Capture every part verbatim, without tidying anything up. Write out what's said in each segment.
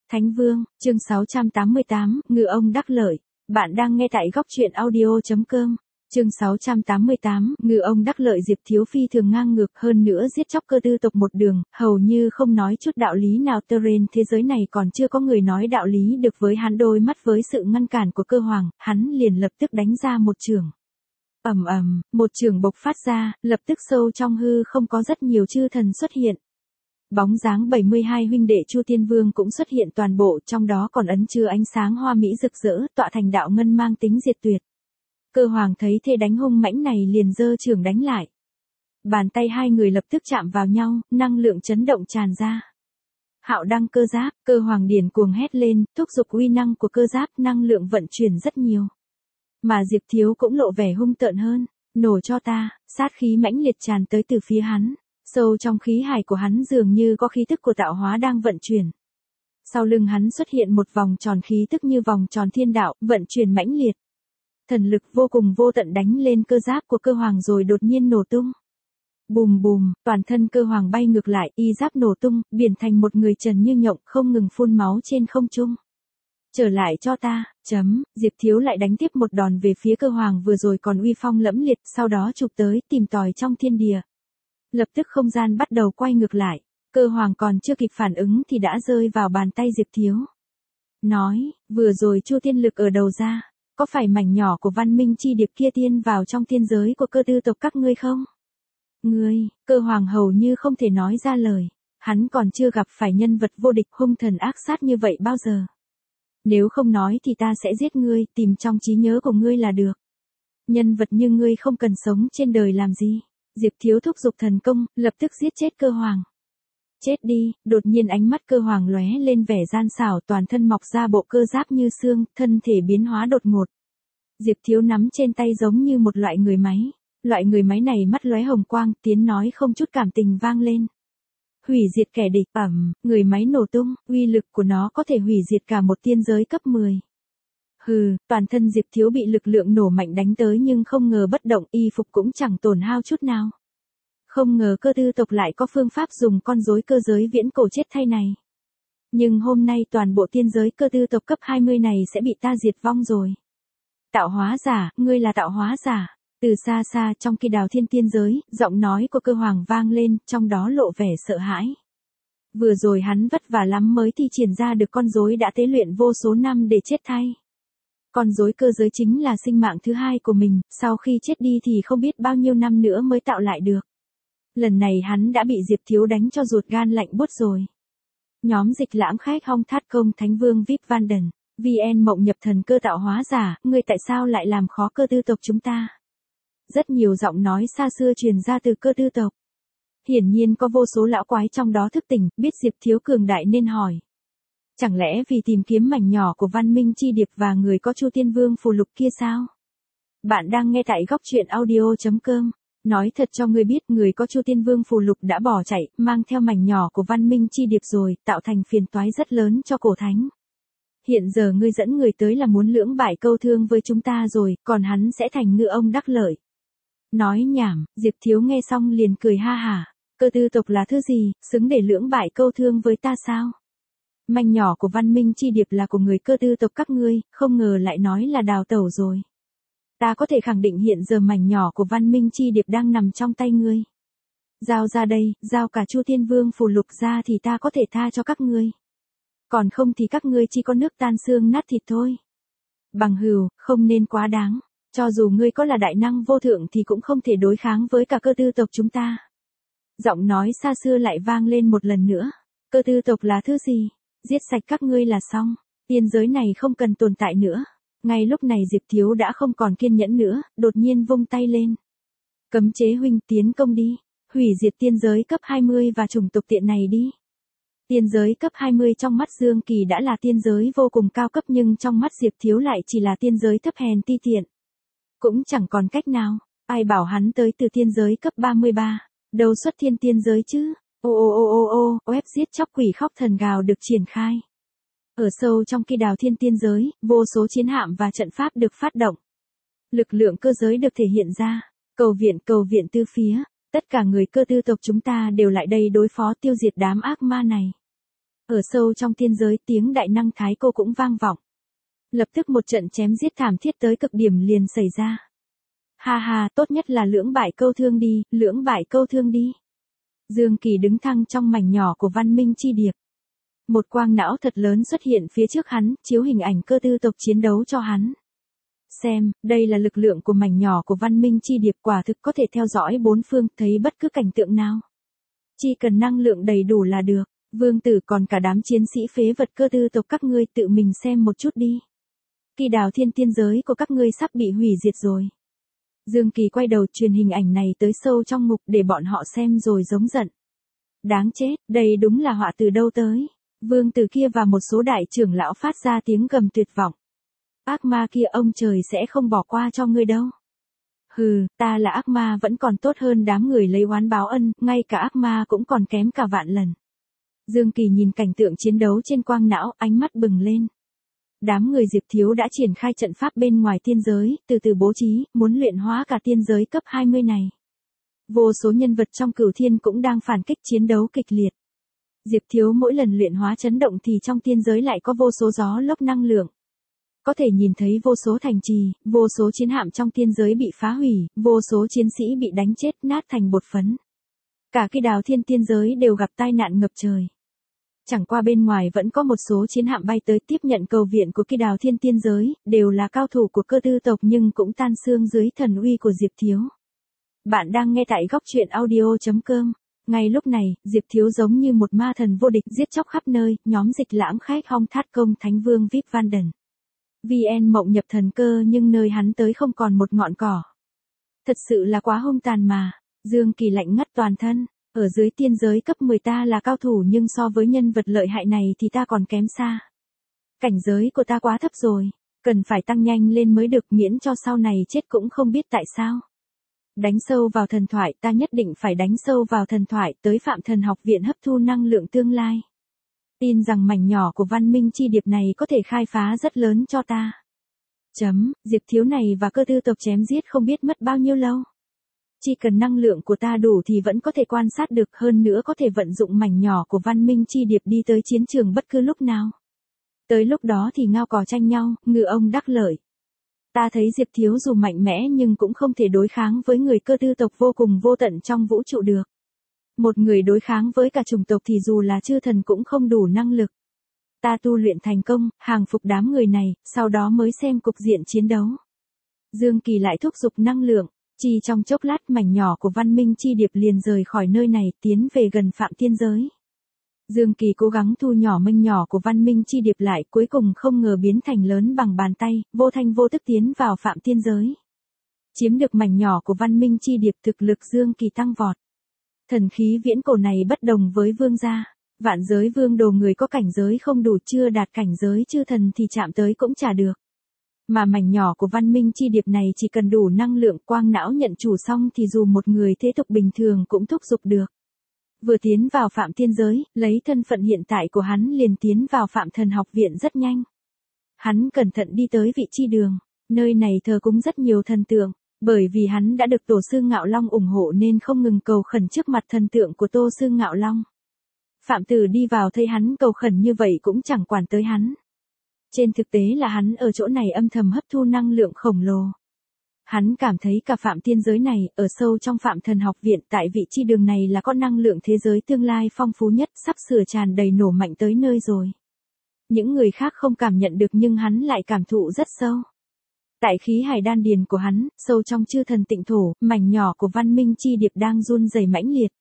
Thánh Vương, chương sáu trăm tám mươi tám, Ngư ông đắc lợi. Bạn đang nghe tại góc truyện audio.com. Chương sáu trăm tám mươi tám, Ngư ông đắc lợi. Diệp Thiếu phi thường ngang ngược, hơn nữa giết chóc cơ tư tộc một đường, hầu như không nói chút đạo lý nào. Trên thế giới này còn chưa có người nói đạo lý được với hắn. Đôi mắt với sự ngăn cản của Cơ Hoàng, hắn liền lập tức đánh ra một chưởng. Ầm ầm, một chưởng bộc phát ra, lập tức sâu trong hư không có rất nhiều chư thần xuất hiện. Bóng dáng bảy mươi hai huynh đệ Chu Tiên Vương cũng xuất hiện toàn bộ, trong đó còn ấn chứa ánh sáng hoa mỹ rực rỡ, tọa thành đạo ngân mang tính diệt tuyệt. Cơ Hoàng thấy thế đánh hung mãnh này liền giơ chưởng đánh lại. Bàn tay hai người lập tức chạm vào nhau, năng lượng chấn động tràn ra. Hạo đăng cơ giáp, Cơ Hoàng điền cuồng hét lên, thúc giục uy năng của cơ giáp, năng lượng vận chuyển rất nhiều. Mà Diệp Thiếu cũng lộ vẻ hung tợn hơn, nổ cho ta, sát khí mãnh liệt tràn tới từ phía hắn. Sâu trong khí hải của hắn dường như có khí tức của tạo hóa đang vận chuyển. Sau lưng hắn xuất hiện một vòng tròn khí tức như vòng tròn thiên đạo, vận chuyển mãnh liệt. Thần lực vô cùng vô tận đánh lên cơ giáp của Cơ Hoàng rồi đột nhiên nổ tung. Bùm bùm, toàn thân Cơ Hoàng bay ngược lại, y giáp nổ tung, biến thành một người trần như nhộng, không ngừng phun máu trên không trung. Trở lại cho ta, chấm, Diệp Thiếu lại đánh tiếp một đòn về phía Cơ Hoàng vừa rồi còn uy phong lẫm liệt, sau đó chụp tới, tìm tòi trong thiên địa. Lập tức không gian bắt đầu quay ngược lại, Cơ Hoàng còn chưa kịp phản ứng thì đã rơi vào bàn tay Diệp Thiếu. Nói, vừa rồi Chu Tiên lực ở đầu ra, có phải mảnh nhỏ của văn minh chi điệp kia tiên vào trong tiên giới của cơ tư tộc các ngươi không? Ngươi, Cơ Hoàng hầu như không thể nói ra lời, hắn còn chưa gặp phải nhân vật vô địch hung thần ác sát như vậy bao giờ. Nếu không nói thì ta sẽ giết ngươi, tìm trong trí nhớ của ngươi là được. Nhân vật như ngươi không cần sống trên đời làm gì. Diệp Thiếu thúc giục thần công, lập tức giết chết Cơ Hoàng. Chết đi, đột nhiên ánh mắt Cơ Hoàng lóe lên vẻ gian xảo, toàn thân mọc ra bộ cơ giáp như xương, thân thể biến hóa đột ngột. Diệp Thiếu nắm trên tay giống như một loại người máy. Loại người máy này mắt lóe hồng quang, tiếng nói không chút cảm tình vang lên. Hủy diệt kẻ địch, ầm, người máy nổ tung, uy lực của nó có thể hủy diệt cả một tiên giới cấp mười. Hừ, toàn thân Diệp Thiếu bị lực lượng nổ mạnh đánh tới nhưng không ngờ bất động, y phục cũng chẳng tổn hao chút nào. Không ngờ cơ tư tộc lại có phương pháp dùng con rối cơ giới viễn cổ chết thay này. Nhưng hôm nay toàn bộ tiên giới cơ tư tộc cấp hai mươi này sẽ bị ta diệt vong rồi. Tạo hóa giả, ngươi là tạo hóa giả. Từ xa xa trong khi đào thiên tiên giới, giọng nói của Cơ Hoàng vang lên, trong đó lộ vẻ sợ hãi. Vừa rồi hắn vất vả lắm mới thi triển ra được con rối đã tế luyện vô số năm để chết thay. Con rối cơ giới chính là sinh mạng thứ hai của mình, sau khi chết đi thì không biết bao nhiêu năm nữa mới tạo lại được. Lần này hắn đã bị Diệp Thiếu đánh cho ruột gan lạnh buốt rồi. Nhóm dịch lãm khách hong thát công Thánh Vương vê i pê Vanden, vê en mộng nhập thần cơ tạo hóa giả, ngươi tại sao lại làm khó cơ tư tộc chúng ta? Rất nhiều giọng nói xa xưa truyền ra từ cơ tư tộc. Hiển nhiên có vô số lão quái trong đó thức tỉnh, biết Diệp Thiếu cường đại nên hỏi. Chẳng lẽ vì tìm kiếm mảnh nhỏ của văn minh chi điệp và người có Chu Tiên Vương phù lục kia sao? Bạn đang nghe tại góc truyện audio.com. Nói thật cho ngươi biết, người có Chu Tiên Vương phù lục đã bỏ chạy, mang theo mảnh nhỏ của văn minh chi điệp rồi, tạo thành phiền toái rất lớn cho cổ thánh. Hiện giờ ngươi dẫn người tới là muốn lưỡng bại câu thương với chúng ta rồi, còn hắn sẽ thành ngư ông đắc lợi. Nói nhảm, Diệp Thiếu nghe xong liền cười ha hả. Cơ tư tộc là thứ gì, xứng để lưỡng bại câu thương với ta sao? Mảnh nhỏ của văn minh chi điệp là của người cơ tư tộc các ngươi, không ngờ lại nói là đào tẩu rồi. Ta có thể khẳng định hiện giờ mảnh nhỏ của văn minh chi điệp đang nằm trong tay ngươi. Giao ra đây, giao cả Chu Tiên Vương phù lục ra thì ta có thể tha cho các ngươi. Còn không thì các ngươi chỉ có nước tan xương nát thịt thôi. Bằng hữu, không nên quá đáng. Cho dù ngươi có là đại năng vô thượng thì cũng không thể đối kháng với cả cơ tư tộc chúng ta. Giọng nói xa xưa lại vang lên một lần nữa. Cơ tư tộc là thứ gì? Giết sạch các ngươi là xong. Tiên giới này không cần tồn tại nữa. Ngay lúc này Diệp Thiếu đã không còn kiên nhẫn nữa, đột nhiên vung tay lên. Cấm chế huynh tiến công đi. Hủy diệt tiên giới cấp hai mươi và chủng tộc tiện này đi. Tiên giới cấp hai mươi trong mắt Dương Kỳ đã là tiên giới vô cùng cao cấp nhưng trong mắt Diệp Thiếu lại chỉ là tiên giới thấp hèn ti tiện. Cũng chẳng còn cách nào, ai bảo hắn tới từ tiên giới cấp ba mươi ba, đâu xuất thiên tiên giới chứ. Ô ô ô ô ô, web giết chóc quỷ khóc thần gào được triển khai. Ở sâu trong kỳ đào thiên tiên giới, vô số chiến hạm và trận pháp được phát động. Lực lượng cơ giới được thể hiện ra, cầu viện cầu viện từ phía, tất cả người cơ tư tộc chúng ta đều lại đây đối phó tiêu diệt đám ác ma này. Ở sâu trong tiên giới tiếng đại năng thái cô cũng vang vọng. Lập tức một trận chém giết thảm thiết tới cực điểm liền xảy ra. Ha ha, tốt nhất là lưỡng bại câu thương đi, lưỡng bại câu thương đi. Dương Kỳ đứng thăng trong mảnh nhỏ của văn minh chi điệp. Một quang não thật lớn xuất hiện phía trước hắn, chiếu hình ảnh cơ tư tộc chiến đấu cho hắn. Xem, đây là lực lượng của mảnh nhỏ của văn minh chi điệp, quả thực có thể theo dõi bốn phương, thấy bất cứ cảnh tượng nào. Chỉ cần năng lượng đầy đủ là được. Vương tử còn cả đám chiến sĩ phế vật cơ tư tộc các ngươi tự mình xem một chút đi. Kỳ đào thiên tiên giới của các ngươi sắp bị hủy diệt rồi. Dương Kỳ quay đầu truyền hình ảnh này tới sâu trong ngục để bọn họ xem rồi giống giận. Đáng chết, đây đúng là họa từ đâu tới. Vương tử kia và một số đại trưởng lão phát ra tiếng gầm tuyệt vọng. Ác ma kia ông trời sẽ không bỏ qua cho ngươi đâu. Hừ, ta là ác ma vẫn còn tốt hơn đám người lấy oán báo ân, ngay cả ác ma cũng còn kém cả vạn lần. Dương Kỳ nhìn cảnh tượng chiến đấu trên quang não, ánh mắt bừng lên. Đám người Diệp Thiếu đã triển khai trận pháp bên ngoài tiên giới, từ từ bố trí, muốn luyện hóa cả tiên giới cấp hai mươi này. Vô số nhân vật trong cửu thiên cũng đang phản kích chiến đấu kịch liệt. Diệp Thiếu mỗi lần luyện hóa chấn động thì trong tiên giới lại có vô số gió lốc năng lượng. Có thể nhìn thấy vô số thành trì, vô số chiến hạm trong tiên giới bị phá hủy, vô số chiến sĩ bị đánh chết nát thành bột phấn. Cả cái đào thiên tiên giới đều gặp tai nạn ngập trời. Chẳng qua bên ngoài vẫn có một số chiến hạm bay tới tiếp nhận cầu viện của kỳ đào thiên tiên giới, đều là cao thủ của cơ tư tộc nhưng cũng tan xương dưới thần uy của Diệp Thiếu. Bạn đang nghe tại góc truyện audio chấm com. Ngay lúc này, Diệp Thiếu giống như một ma thần vô địch giết chóc khắp nơi, nhóm dịch lãng khách hong thát công thánh vương vê i pê Vanden. vê en mộng nhập thần cơ nhưng nơi hắn tới không còn một ngọn cỏ. Thật sự là quá hung tàn mà. Dương Kỳ lạnh ngắt toàn thân. Ở dưới tiên giới cấp mười ta là cao thủ nhưng so với nhân vật lợi hại này thì ta còn kém xa. Cảnh giới của ta quá thấp rồi. Cần phải tăng nhanh lên mới được miễn cho sau này chết cũng không biết tại sao. Đánh sâu vào thần thoại, ta nhất định phải đánh sâu vào thần thoại tới Phạm Thần học viện hấp thu năng lượng tương lai. Tin rằng mảnh nhỏ của văn minh chi điệp này có thể khai phá rất lớn cho ta. Chấm, Diệp Thiếu này và cơ tư tộc chém giết không biết mất bao nhiêu lâu. Chỉ cần năng lượng của ta đủ thì vẫn có thể quan sát được, hơn nữa có thể vận dụng mảnh nhỏ của văn minh chi điệp đi tới chiến trường bất cứ lúc nào. Tới lúc đó thì ngao cò tranh nhau, ngư ông đắc lợi. Ta thấy Diệp Thiếu dù mạnh mẽ nhưng cũng không thể đối kháng với người cơ tư tộc vô cùng vô tận trong vũ trụ được. Một người đối kháng với cả chủng tộc thì dù là chư thần cũng không đủ năng lực. Ta tu luyện thành công, hàng phục đám người này, sau đó mới xem cục diện chiến đấu. Dương Kỳ lại thúc giục năng lượng, chỉ trong chốc lát mảnh nhỏ của văn minh chi điệp liền rời khỏi nơi này tiến về gần Phạm Tiên giới. Dương Kỳ cố gắng thu nhỏ manh nhỏ của văn minh chi điệp lại, cuối cùng không ngờ biến thành lớn bằng bàn tay, vô thanh vô tức tiến vào Phạm Tiên giới. Chiếm được mảnh nhỏ của văn minh chi điệp, thực lực Dương Kỳ tăng vọt. Thần khí viễn cổ này bất đồng với vương gia. Vạn giới vương đồ người có cảnh giới không đủ, chưa đạt cảnh giới chư thần thì chạm tới cũng chả được. Mà mảnh nhỏ của văn minh chi điệp này chỉ cần đủ năng lượng quang não nhận chủ xong thì dù một người thế tục bình thường cũng thúc giục được. Vừa tiến vào Phạm Tiên giới, lấy thân phận hiện tại của hắn liền tiến vào Phạm Thần học viện rất nhanh. Hắn cẩn thận đi tới vị chi đường, nơi này thờ cúng rất nhiều thần tượng, bởi vì hắn đã được Tổ sư Ngạo Long ủng hộ nên không ngừng cầu khẩn trước mặt thần tượng của Tô sư Ngạo Long. Phạm Tử đi vào thấy hắn cầu khẩn như vậy cũng chẳng quản tới hắn. Trên thực tế là hắn ở chỗ này âm thầm hấp thu năng lượng khổng lồ. Hắn cảm thấy cả Phạm Tiên giới này, ở sâu trong Phạm Thần học viện tại vị chi đường này là có năng lượng thế giới tương lai phong phú nhất, sắp sửa tràn đầy nổ mạnh tới nơi rồi. Những người khác không cảm nhận được nhưng hắn lại cảm thụ rất sâu. Tại khí hải đan điền của hắn, sâu trong chư thần tịnh thổ, mảnh nhỏ của văn minh chi điệp đang run rẩy mãnh liệt.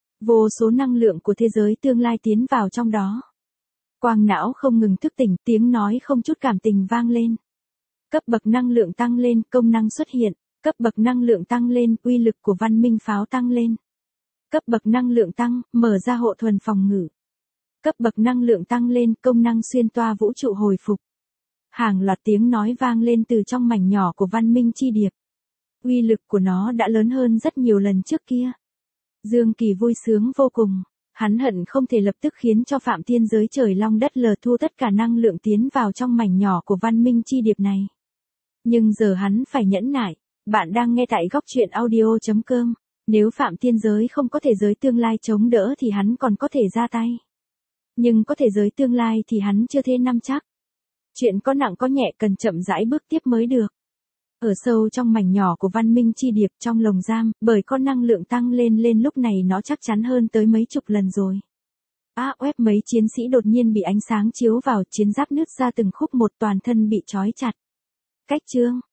Vô số năng lượng của thế giới tương lai tiến vào trong đó. Quang não không ngừng thức tỉnh, tiếng nói không chút cảm tình vang lên. Cấp bậc năng lượng tăng lên, công năng xuất hiện. Cấp bậc năng lượng tăng lên, uy lực của văn minh pháo tăng lên. Cấp bậc năng lượng tăng, mở ra hộ thuần phòng ngự. Cấp bậc năng lượng tăng lên, công năng xuyên toa vũ trụ hồi phục. Hàng loạt tiếng nói vang lên từ trong mảnh nhỏ của văn minh chi điệp. Uy lực của nó đã lớn hơn rất nhiều lần trước kia. Dương Kỳ vui sướng vô cùng. Hắn hận không thể lập tức khiến cho Phạm Tiên giới trời long đất lở thu tất cả năng lượng tiến vào trong mảnh nhỏ của văn minh chi điệp này. Nhưng giờ hắn phải nhẫn nại. Bạn đang nghe tại góc truyện audio chấm com. Nếu Phạm Tiên giới không có thể giới tương lai chống đỡ thì hắn còn có thể ra tay. Nhưng có thể giới tương lai thì hắn chưa thế nắm chắc. Chuyện có nặng có nhẹ cần chậm rãi bước tiếp mới được. Ở sâu trong mảnh nhỏ của văn minh chi điệp trong lồng giam, bởi có năng lượng tăng lên lên lúc này nó chắc chắn hơn tới mấy chục lần rồi. Á oép mấy chiến sĩ đột nhiên bị ánh sáng chiếu vào, chiến giáp nứt ra từng khúc một, toàn thân bị trói chặt. Cách chương